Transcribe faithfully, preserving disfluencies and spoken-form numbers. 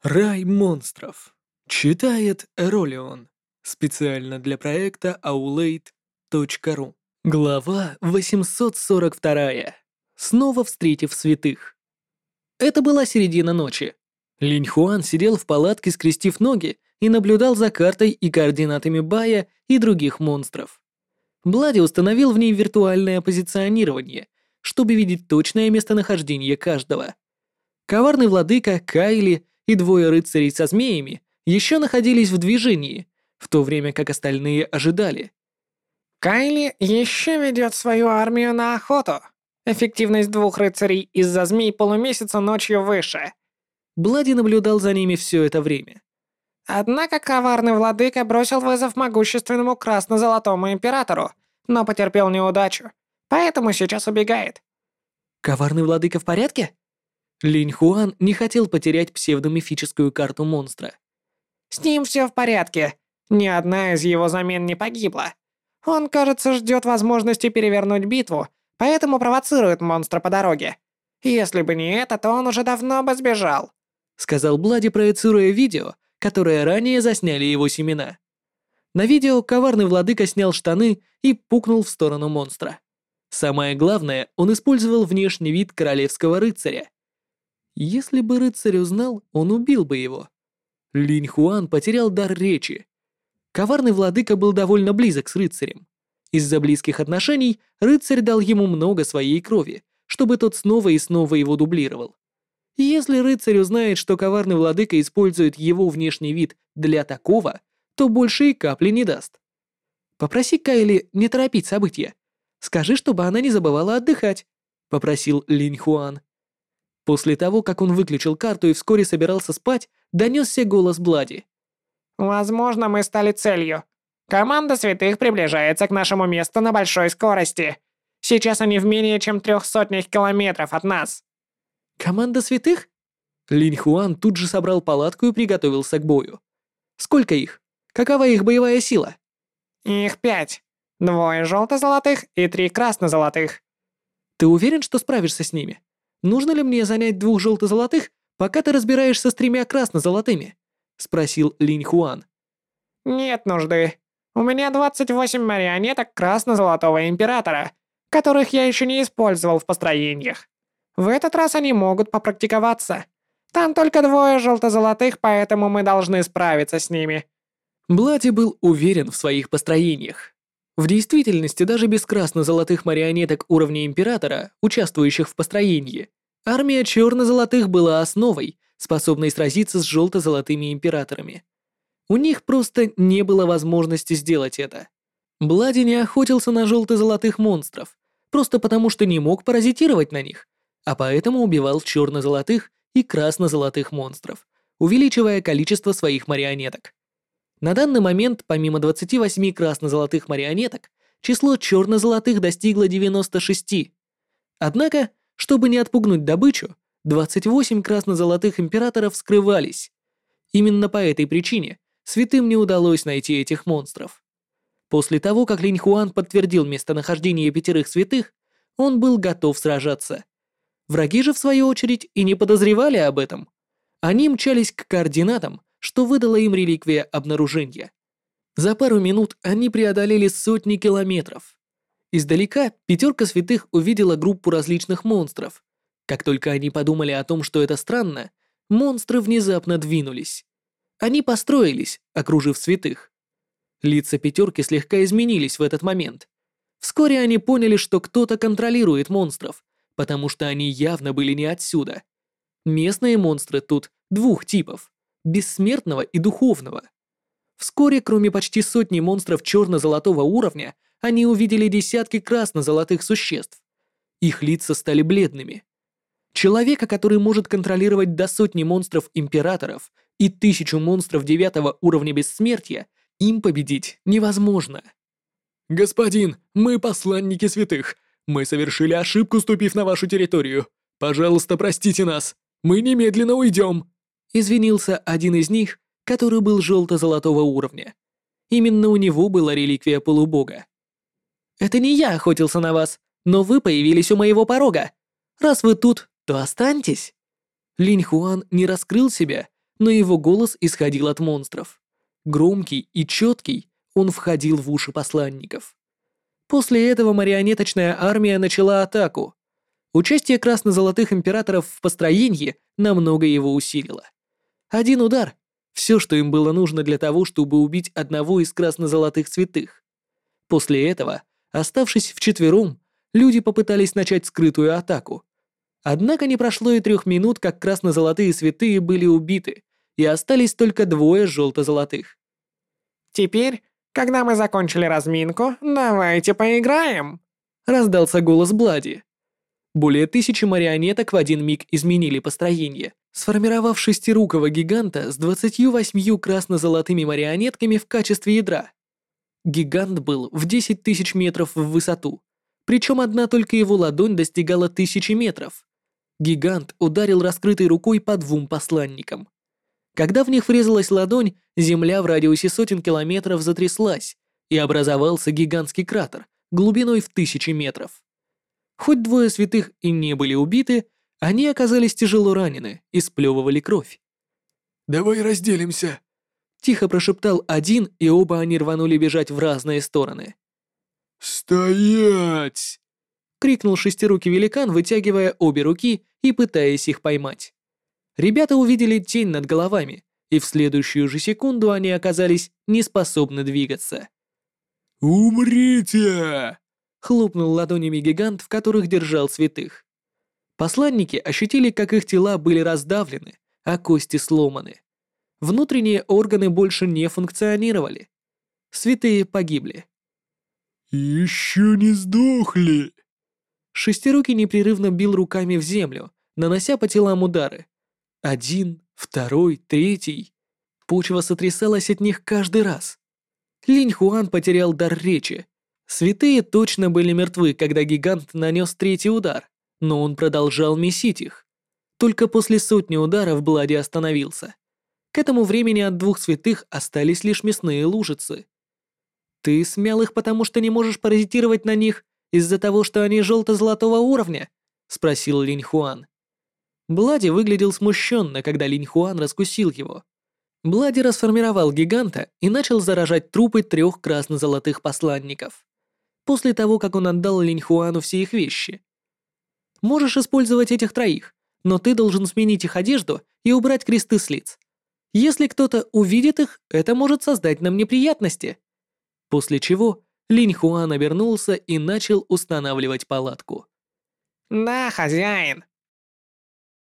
Рай монстров. Читает Эролион. Специально для проекта аулейт точка ру. Глава восемьсот сорок два. Снова встретив святых. Это была середина ночи. Линь Хуан сидел в палатке, скрестив ноги, и наблюдал за картой и координатами Бая и других монстров. Блади установил в ней виртуальное позиционирование, чтобы видеть точное местонахождение каждого. Коварный владыка, Кайли и двое рыцарей со змеями еще находились в движении, в то время как остальные ожидали. Кайли еще ведет свою армию на охоту. Эффективность двух рыцарей из-за змей полумесяца ночью выше. Блади наблюдал за ними все это время. Однако коварный владыка бросил вызов могущественному красно-золотому императору, но потерпел неудачу, поэтому сейчас убегает. Коварный владыка в порядке? Линь Хуан не хотел потерять псевдомифическую карту монстра. С ним все в порядке. Ни одна из его замен не погибла. Он, кажется, ждет возможности перевернуть битву, поэтому провоцирует монстра по дороге. Если бы не это, то он уже давно бы сбежал, сказал Блади, проецируя видео, которое ранее засняли его семена. На видео коварный владыка снял штаны и пукнул в сторону монстра. Самое главное, он использовал внешний вид королевского рыцаря. Если бы рыцарь узнал, он убил бы его. Линь Хуан потерял дар речи. Коварный владыка был довольно близок с рыцарем. Из-за близких отношений рыцарь дал ему много своей крови, чтобы тот снова и снова его дублировал. Если рыцарь узнает, что коварный владыка использует его внешний вид для такого, то больше и капли не даст. Попроси Кайли не торопить события. Скажи, чтобы она не забывала отдыхать, попросил Линь Хуан. После того, как он выключил карту и вскоре собирался спать, донесся голос Блади. «Возможно, мы стали целью. Команда святых приближается к нашему месту на большой скорости. Сейчас они в менее чем трех сотнях километров от нас». «Команда святых?» Линь Хуан тут же собрал палатку и приготовился к бою. «Сколько их? Какова их боевая сила?» «Их пять. Двое желто-золотых и три красно-золотых». «Ты уверен, что справишься с ними? Нужно ли мне занять двух желто-золотых, пока ты разбираешься с тремя красно-золотыми?» — спросил Линь Хуан. «Нет нужды. У меня двадцать восемь марионеток красно-золотого императора, которых я еще не использовал в построениях. В этот раз они могут попрактиковаться. Там только двое желто-золотых, поэтому мы должны справиться с ними». Блади был уверен в своих построениях. В действительности, даже без красно-золотых марионеток уровня императора, участвующих в построении, армия черно-золотых была основой, способной сразиться с желто-золотыми императорами. У них просто не было возможности сделать это. Блади не охотился на желто-золотых монстров, просто потому что не мог паразитировать на них, а поэтому убивал черно-золотых и красно-золотых монстров, увеличивая количество своих марионеток. На данный момент, помимо двадцати восьми красно-золотых марионеток, число черно-золотых достигло девяноста шести. Однако, чтобы не отпугнуть добычу, двадцать восемь красно-золотых императоров скрывались. Именно по этой причине святым не удалось найти этих монстров. После того, как Линь Хуан подтвердил местонахождение пятерых святых, он был готов сражаться. Враги же, в свою очередь, и не подозревали об этом. Они мчались к координатам, что выдало им реликвия обнаружения. За пару минут они преодолели сотни километров. Издалека пятерка святых увидела группу различных монстров. Как только они подумали о том, что это странно, монстры внезапно двинулись. Они построились, окружив святых. Лица пятерки слегка изменились в этот момент. Вскоре они поняли, что кто-то контролирует монстров, потому что они явно были не отсюда. Местные монстры тут двух типов – бессмертного и духовного. Вскоре, кроме почти сотни монстров черно-золотого уровня, они увидели десятки красно-золотых существ. Их лица стали бледными. Человека, который может контролировать до сотни монстров-императоров и тысячу монстров девятого уровня бессмертия, им победить невозможно. «Господин, мы посланники святых. Мы совершили ошибку, ступив на вашу территорию. Пожалуйста, простите нас. Мы немедленно уйдем», — извинился один из них, который был желто-золотого уровня. Именно у него была реликвия полубога. «Это не я охотился на вас, но вы появились у моего порога. Раз вы тут, то останьтесь». Линь Хуан не раскрыл себя, но его голос исходил от монстров. Громкий и четкий, он входил в уши посланников. После этого марионеточная армия начала атаку. Участие красно-золотых императоров в построении намного его усилило. Один удар — все, что им было нужно для того, чтобы убить одного из красно-золотых святых. После этого, оставшись вчетвером, люди попытались начать скрытую атаку. Однако не прошло и трех минут, как красно-золотые святые были убиты, и остались только двое желто-золотых. «Теперь, когда мы закончили разминку, давайте поиграем!» Раздался голос Блади. Более тысячи марионеток в один миг изменили построение, сформировав шестирукого гиганта с двадцатью восьмью красно-золотыми марионетками в качестве ядра. Гигант был в десять тысяч метров в высоту, причем одна только его ладонь достигала тысячи метров. Гигант ударил раскрытой рукой по двум посланникам. Когда в них врезалась ладонь, земля в радиусе сотен километров затряслась, и образовался гигантский кратер глубиной в тысячи метров. Хоть двое святых и не были убиты, они оказались тяжело ранены и сплевывали кровь. «Давай разделимся», — тихо прошептал один, и оба они рванули бежать в разные стороны. «Стоять!» — крикнул шестирукий великан, вытягивая обе руки и пытаясь их поймать. Ребята увидели тень над головами, и в следующую же секунду они оказались неспособны двигаться. «Умрите!» — хлопнул ладонями гигант, в которых держал святых. Посланники ощутили, как их тела были раздавлены, а кости сломаны. Внутренние органы больше не функционировали. Святые погибли. «Еще не сдохли!» Шестирукий непрерывно бил руками в землю, нанося по телам удары. Один, второй, третий. Почва сотрясалась от них каждый раз. Линь Хуан потерял дар речи. Святые точно были мертвы, когда гигант нанес третий удар, но он продолжал месить их. Только после сотни ударов Блади остановился. К этому времени от двух святых остались лишь мясные лужицы. «Ты смял их, потому что не можешь паразитировать на них из-за того, что они желто-золотого уровня?» — спросил Линь Хуан. Блади выглядел смущенно, когда Линь Хуан раскусил его. Блади расформировал гиганта и начал заражать трупы трех красно-золотых посланников. После того, как он отдал Линь Хуану все их вещи. «Можешь использовать этих троих, но ты должен сменить их одежду и убрать кресты с лиц. Если кто-то увидит их, это может создать нам неприятности». После чего Линь Хуан обернулся и начал устанавливать палатку. «Да, хозяин.